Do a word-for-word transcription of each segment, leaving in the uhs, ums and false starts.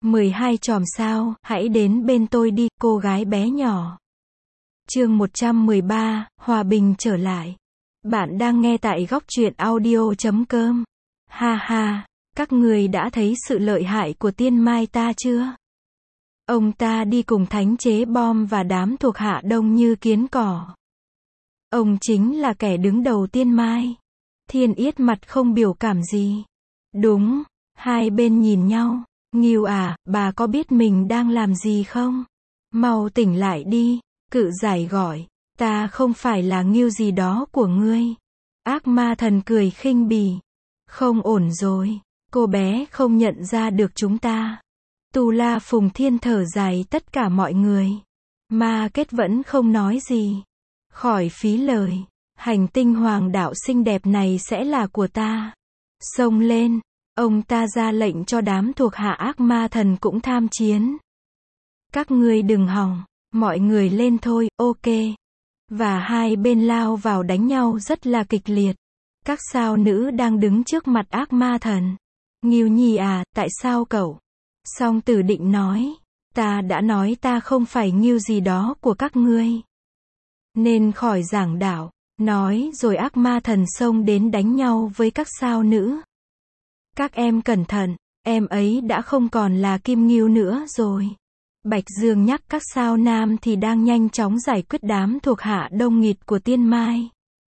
mười hai chòm sao, hãy đến bên tôi đi, cô gái bé nhỏ. Chương một trăm mười ba, Hòa bình trở lại. Bạn đang nghe tại góc truyện audio chấm com. Ha ha, các người đã thấy sự lợi hại của Tiên Mai ta chưa? Ông ta đi cùng thánh chế bom và đám thuộc hạ đông như kiến cỏ. Ông chính là kẻ đứng đầu Tiên Mai. Thiên Yết mặt không biểu cảm gì. Đúng, hai bên nhìn nhau. Ngưu à, bà có biết mình đang làm gì không? Mau tỉnh lại đi. Cự giải gọi. Ta không phải là Ngưu gì đó của ngươi. Ác ma thần cười khinh bỉ. Không ổn rồi. Cô bé không nhận ra được chúng ta. Tu La Phùng Thiên thở dài tất cả mọi người. Ma Kết vẫn không nói gì. Khỏi phí lời. Hành tinh hoàng đạo xinh đẹp này sẽ là của ta. Xông lên. Ông ta ra lệnh cho đám thuộc hạ ác ma thần cũng tham chiến. Các ngươi đừng hòng. Mọi người lên thôi, ok. Và hai bên lao vào đánh nhau rất là kịch liệt. Các sao nữ đang đứng trước mặt ác ma thần. Ngưu Nhi à, tại sao cậu? Song Tử Định nói. Ta đã nói ta không phải Ngưu gì đó của các ngươi. Nên khỏi giảng đạo. Nói rồi ác ma thần xông đến đánh nhau với các sao nữ. Các em cẩn thận, em ấy đã không còn là Kim Ngưu nữa rồi. Bạch Dương nhắc các sao nam thì đang nhanh chóng giải quyết đám thuộc hạ đông nghịt của Tiên Mai.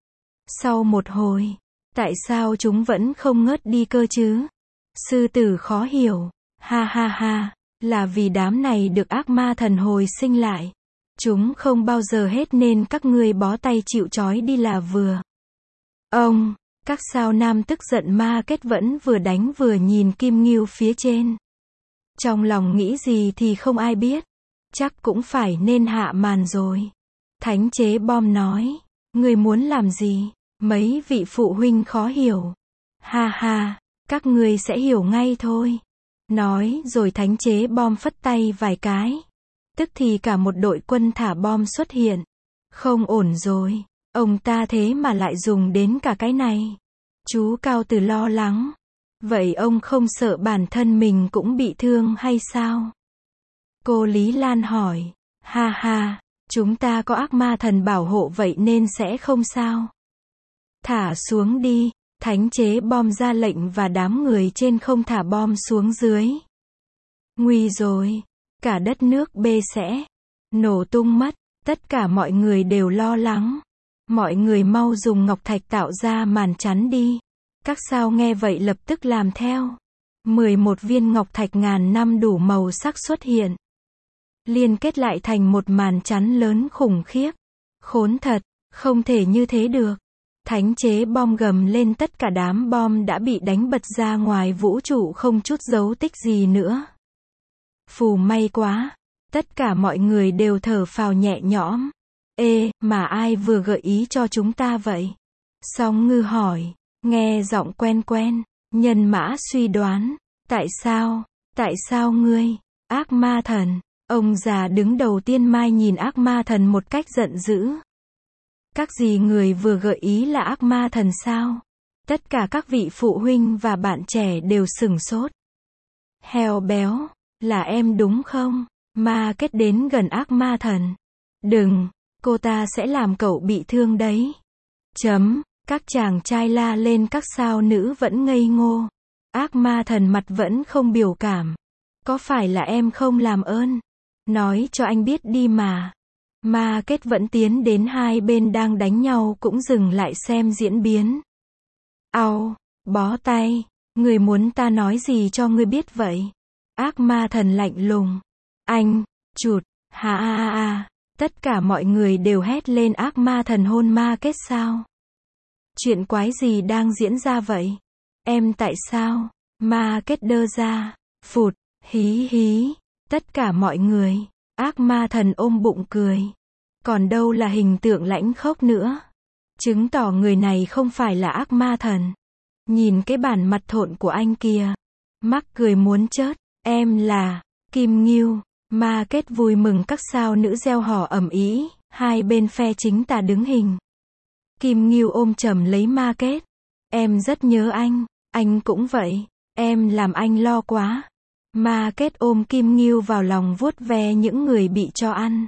Sau một hồi, tại sao chúng vẫn không ngớt đi cơ chứ? Sư tử khó hiểu, ha ha ha, là vì đám này được ác ma thần hồi sinh lại. Chúng không bao giờ hết nên các ngươi bó tay chịu trói đi là vừa. Ông, các sao nam tức giận Ma Kết vẫn vừa đánh vừa nhìn Kim Ngưu phía trên. Trong lòng nghĩ gì thì không ai biết. Chắc cũng phải nên hạ màn rồi. Thánh chế bom nói. Người muốn làm gì? Mấy vị phụ huynh khó hiểu. Ha ha, các ngươi sẽ hiểu ngay thôi. Nói rồi thánh chế bom phất tay vài cái. Tức thì cả một đội quân thả bom xuất hiện. Không ổn rồi. Ông ta thế mà lại dùng đến cả cái này. Chú Cao Từ lo lắng. Vậy ông không sợ bản thân mình cũng bị thương hay sao? Cô Lý Lan hỏi. Ha ha, chúng ta có ác ma thần bảo hộ vậy nên sẽ không sao. Thả xuống đi, thánh chế bom ra lệnh và đám người trên không thả bom xuống dưới. Nguy rồi, cả đất nước bê sẽ nổ tung mất, tất cả mọi người đều lo lắng. Mọi người mau dùng ngọc thạch tạo ra màn chắn đi. Các sao nghe vậy lập tức làm theo. mười một viên ngọc thạch ngàn năm đủ màu sắc xuất hiện. Liên kết lại thành một màn chắn lớn khủng khiếp. Khốn thật, không thể như thế được. Thánh chế bom gầm lên tất cả đám bom đã bị đánh bật ra ngoài vũ trụ không chút dấu tích gì nữa. Phù may quá. Tất cả mọi người đều thở phào nhẹ nhõm. Ê, mà ai vừa gợi ý cho chúng ta vậy? Song Ngư hỏi. Nghe giọng quen quen. Nhân Mã suy đoán. Tại sao? Tại sao ngươi? Ác ma thần. Ông già đứng đầu Tiên Mai nhìn ác ma thần một cách giận dữ. Các gì người vừa gợi ý là ác ma thần sao? Tất cả các vị phụ huynh và bạn trẻ đều sửng sốt. Heo béo, là em đúng không? Ma Kết đến gần ác ma thần. Đừng, cô ta sẽ làm cậu bị thương đấy. Chấm. Các chàng trai la lên, các sao nữ vẫn ngây ngô. Ác ma thần mặt vẫn không biểu cảm. Có phải là em không làm ơn? Nói cho anh biết đi mà. Ma Kết vẫn tiến đến hai bên đang đánh nhau cũng dừng lại xem diễn biến. Au, bó tay. Người muốn ta nói gì cho ngươi biết vậy? Ác ma thần lạnh lùng. Anh, chụt, ha ha ha. Tất cả mọi người đều hét lên ác ma thần hôn Ma Kết sao? Chuyện quái gì đang diễn ra vậy? Em tại sao? Ma Kết đơ ra. Phụt, hí hí. Tất cả mọi người. Ác ma thần ôm bụng cười. Còn đâu là hình tượng lãnh khốc nữa. Chứng tỏ người này không phải là ác ma thần. Nhìn cái bản mặt thộn của anh kia. Mắc cười muốn chết. Em là Kim Ngưu. Ma Kết vui mừng, các sao nữ reo hò ầm ĩ. Hai bên phe chính tà đứng hình. Kim Ngưu ôm chầm lấy Ma Kết. Em rất nhớ anh. Anh cũng vậy. Em làm anh lo quá. Ma Kết ôm Kim Ngưu vào lòng vuốt ve những người bị cho ăn.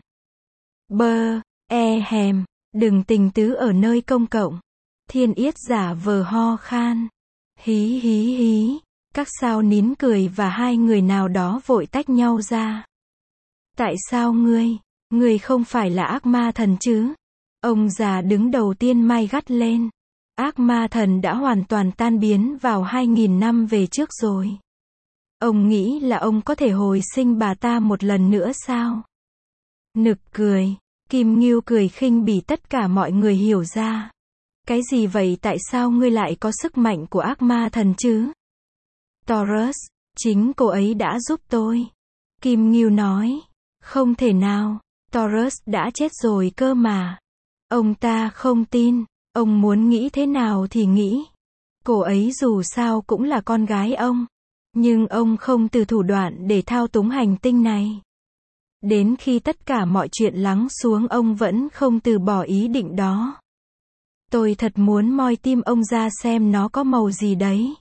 Bơ, e hèm, đừng tình tứ ở nơi công cộng. Thiên Yết giả vờ ho khan. Hí hí hí, các sao nín cười và hai người nào đó vội tách nhau ra. Tại sao ngươi, ngươi không phải là ác ma thần chứ? Ông già đứng đầu tiên mai gắt lên. Ác ma thần đã hoàn toàn tan biến vào hai nghìn năm về trước rồi. Ông nghĩ là ông có thể hồi sinh bà ta một lần nữa sao? Nực cười. Kim Ngưu cười khinh bỉ, tất cả mọi người hiểu ra. Cái gì vậy, tại sao ngươi lại có sức mạnh của ác ma thần chứ? Taurus, chính cô ấy đã giúp tôi. Kim Ngưu nói. Không thể nào, Taurus đã chết rồi cơ mà. Ông ta không tin, ông muốn nghĩ thế nào thì nghĩ. Cô ấy dù sao cũng là con gái ông. Nhưng ông không từ thủ đoạn để thao túng hành tinh này. Đến khi tất cả mọi chuyện lắng xuống, ông vẫn không từ bỏ ý định đó. Tôi thật muốn moi tim ông ra xem nó có màu gì đấy.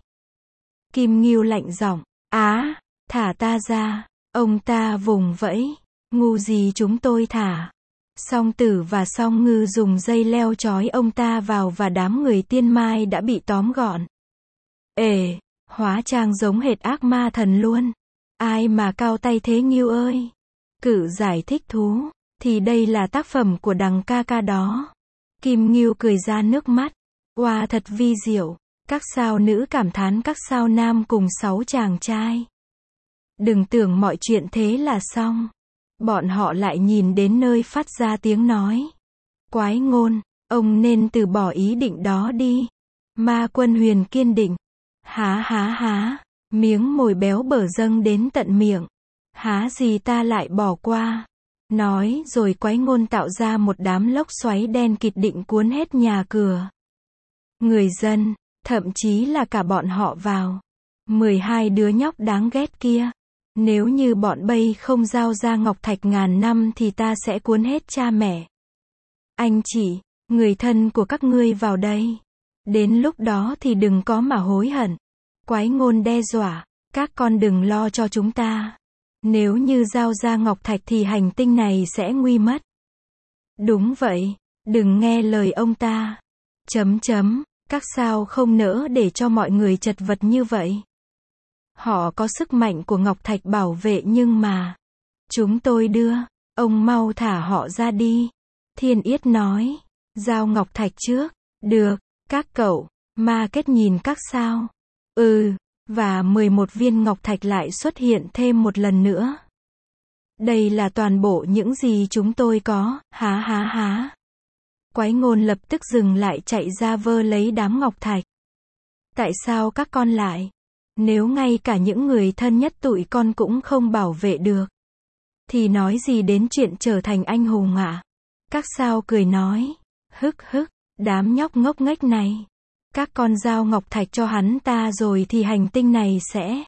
Kim Ngưu lạnh giọng. Á, thả ta ra. Ông ta vùng vẫy. Ngu gì chúng tôi thả. Song Tử và Song Ngư dùng dây leo trói ông ta vào và đám người tiên mai đã bị tóm gọn. Ề, hóa trang giống hệt ác ma thần luôn. Ai mà cao tay thế Ngưu ơi. Cự giải thích thú. Thì đây là tác phẩm của đằng ca ca đó. Kim Ngưu cười ra nước mắt. Wow, thật vi diệu. Các sao nữ cảm thán các sao nam cùng sáu chàng trai. Đừng tưởng mọi chuyện thế là xong. Bọn họ lại nhìn đến nơi phát ra tiếng nói. Quái ngôn, ông nên từ bỏ ý định đó đi. Ma Quân Huyền kiên định. Há há há, miếng mồi béo bở dâng đến tận miệng. Há gì ta lại bỏ qua. Nói rồi Quái ngôn tạo ra một đám lốc xoáy đen kịt định cuốn hết nhà cửa. Người dân, thậm chí là cả bọn họ vào. mười hai đứa nhóc đáng ghét kia. Nếu như bọn bay không giao ra ngọc thạch ngàn năm thì ta sẽ cuốn hết cha mẹ. Anh chị, người thân của các ngươi vào đây. Đến lúc đó thì đừng có mà hối hận. Quái ngôn đe dọa, các con đừng lo cho chúng ta. Nếu như giao ra ngọc thạch thì hành tinh này sẽ nguy mất. Đúng vậy, đừng nghe lời ông ta. Chấm chấm, các sao không nỡ để cho mọi người chật vật như vậy. Họ có sức mạnh của ngọc thạch bảo vệ nhưng mà. Chúng tôi đưa, ông mau thả họ ra đi. Thiên Yết nói, giao ngọc thạch trước. Được, các cậu. Ma Kết nhìn các sao. Ừ, và mười một viên ngọc thạch lại xuất hiện thêm một lần nữa. Đây là toàn bộ những gì chúng tôi có, há há há. Quái ngôn lập tức dừng lại, chạy ra vơ lấy đám ngọc thạch. Tại sao các con lại? Nếu ngay cả những người thân nhất tụi con cũng không bảo vệ được, thì nói gì đến chuyện trở thành anh hùng ạ? À? Các sao cười nói. Hức hức, đám nhóc ngốc nghếch này. Các con giao ngọc thạch cho hắn ta rồi thì hành tinh này sẽ.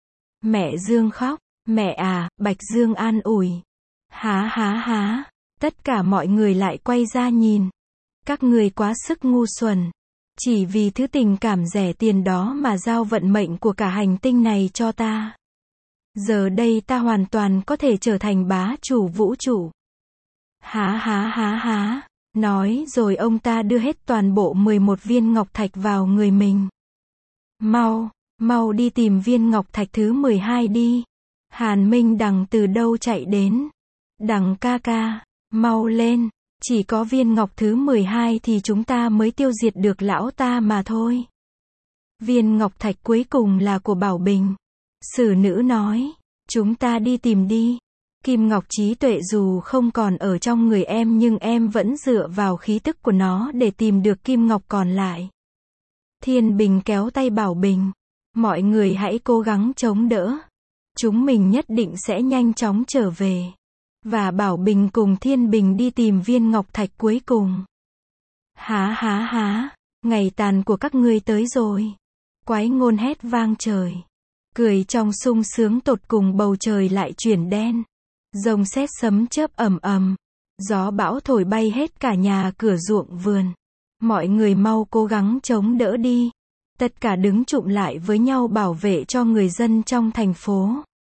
Mẹ Dương khóc. Mẹ à, Bạch Dương an ủi. Há há há. Tất cả mọi người lại quay ra nhìn. Các người quá sức ngu xuẩn. Chỉ vì thứ tình cảm rẻ tiền đó mà giao vận mệnh của cả hành tinh này cho ta. Giờ đây ta hoàn toàn có thể trở thành bá chủ vũ trụ. Há há há há. Nói rồi ông ta đưa hết toàn bộ mười một viên ngọc thạch vào người mình. Mau, mau đi tìm viên ngọc thạch thứ mười hai đi. Hàn Minh Đằng từ đâu chạy đến. Đằng ca ca, mau lên. Chỉ có viên ngọc thứ mười hai thì chúng ta mới tiêu diệt được lão ta mà thôi. Viên ngọc thạch cuối cùng là của Bảo Bình. Sử nữ nói. Chúng ta đi tìm đi. Kim ngọc trí tuệ dù không còn ở trong người em nhưng em vẫn dựa vào khí tức của nó để tìm được kim ngọc còn lại. Thiên Bình kéo tay Bảo Bình. Mọi người hãy cố gắng chống đỡ. Chúng mình nhất định sẽ nhanh chóng trở về. Và Bảo Bình cùng Thiên Bình đi tìm viên ngọc thạch cuối cùng. Há há há, ngày tàn của các ngươi tới rồi. Quái ngôn hét vang trời. Cười trong sung sướng tột cùng, bầu trời lại chuyển đen. Rồng sét sấm chớp ầm ầm. Gió bão thổi bay hết cả nhà cửa ruộng vườn. Mọi người mau cố gắng chống đỡ đi. Tất cả đứng chụm lại với nhau bảo vệ cho người dân trong thành phố.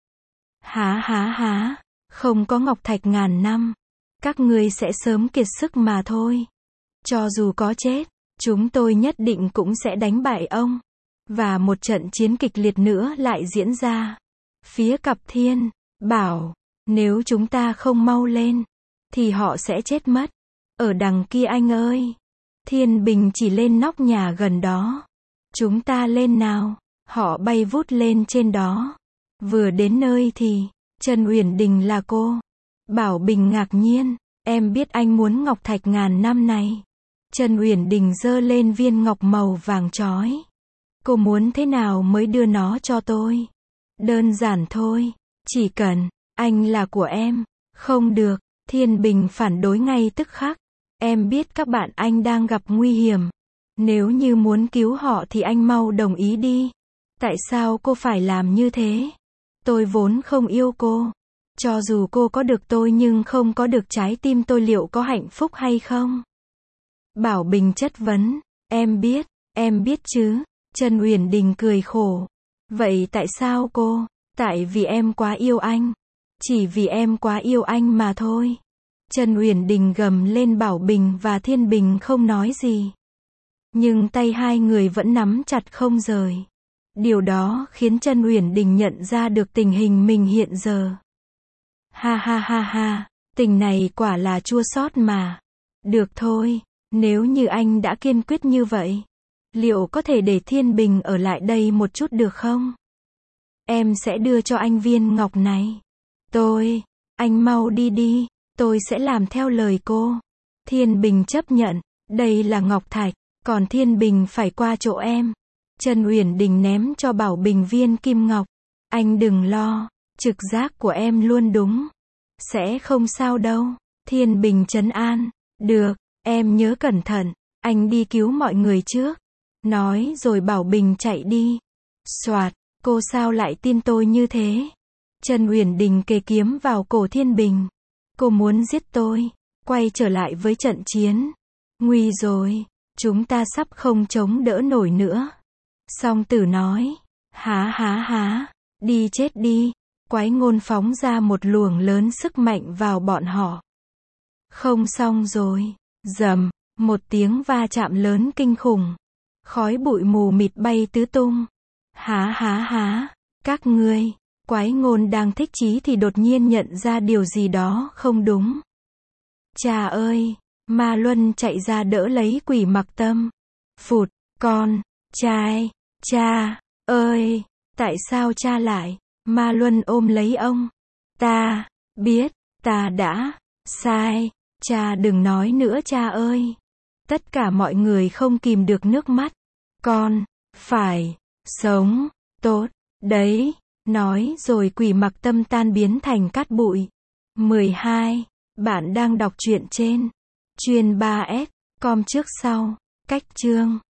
Há há há, không có ngọc thạch ngàn năm, các ngươi sẽ sớm kiệt sức mà thôi. Cho dù có chết, chúng tôi nhất định cũng sẽ đánh bại ông. Và một trận chiến kịch liệt nữa lại diễn ra. Phía cặp Thiên, bảo, nếu chúng ta không mau lên, thì họ sẽ chết mất. Ở đằng kia anh ơi. Thiên Bình chỉ lên nóc nhà gần đó. Chúng ta lên nào. Họ bay vút lên trên đó. Vừa đến nơi thì, Trần Uyển Đình là cô. Bảo Bình ngạc nhiên, em biết anh muốn ngọc thạch ngàn năm này. Trần Uyển Đình giơ lên viên ngọc màu vàng chói. Cô muốn thế nào mới đưa nó cho tôi? Đơn giản thôi, chỉ cần, anh là của em. Không được, Thiên Bình phản đối ngay tức khắc. Em biết các bạn anh đang gặp nguy hiểm. Nếu như muốn cứu họ thì anh mau đồng ý đi. Tại sao cô phải làm như thế? Tôi vốn không yêu cô. Cho dù cô có được tôi nhưng không có được trái tim tôi liệu có hạnh phúc hay không? Bảo Bình chất vấn. Em biết, em biết chứ. Trần Uyển Đình cười khổ. Vậy tại sao cô? Tại vì em quá yêu anh. Chỉ vì em quá yêu anh mà thôi. Trần Uyển Đình gầm lên. Bảo Bình và Thiên Bình không nói gì. Nhưng tay hai người vẫn nắm chặt không rời. Điều đó khiến Trần Uyển Đình nhận ra được tình hình mình hiện giờ. Ha ha ha ha, tình này quả là chua xót mà. Được thôi, nếu như anh đã kiên quyết như vậy, liệu có thể để Thiên Bình ở lại đây một chút được không? Em sẽ đưa cho anh viên ngọc này. Tôi, anh mau đi đi, tôi sẽ làm theo lời cô. Thiên Bình chấp nhận, đây là ngọc thạch, còn Thiên Bình phải qua chỗ em. Trần Uyển Đình ném cho Bảo Bình viên kim ngọc. Anh đừng lo, trực giác của em luôn đúng. Sẽ không sao đâu. Thiên Bình trấn an. Được, em nhớ cẩn thận, anh đi cứu mọi người trước. Nói rồi Bảo Bình chạy đi. Soạt, cô sao lại tin tôi như thế? Trần Uyển Đình kề kiếm vào cổ Thiên Bình. Cô muốn giết tôi, quay trở lại với trận chiến. Nguy rồi, chúng ta sắp không chống đỡ nổi nữa. Song Tử nói. Há há há, đi chết đi. Quái ngôn phóng ra một luồng lớn sức mạnh vào bọn họ. Không xong rồi. Rầm, một tiếng va chạm lớn kinh khủng. Khói bụi mù mịt bay tứ tung. Há há há, các ngươi. Quái ngôn đang thích chí thì đột nhiên nhận ra điều gì đó không đúng. Cha ơi, Ma Luân chạy ra đỡ lấy Quỷ Mặc Tâm. Phụt, con, trai, cha, ơi, tại sao cha lại? Ma Luân ôm lấy ông. Ta, biết, ta đã, sai, cha đừng nói nữa cha ơi. Tất cả mọi người không kìm được nước mắt. Con, phải, sống, tốt, đấy, nói rồi Quỷ Mặc Tâm tan biến thành cát bụi. mười hai. Bạn đang đọc truyện trên Chuyên ba S com trước sau, cách chương.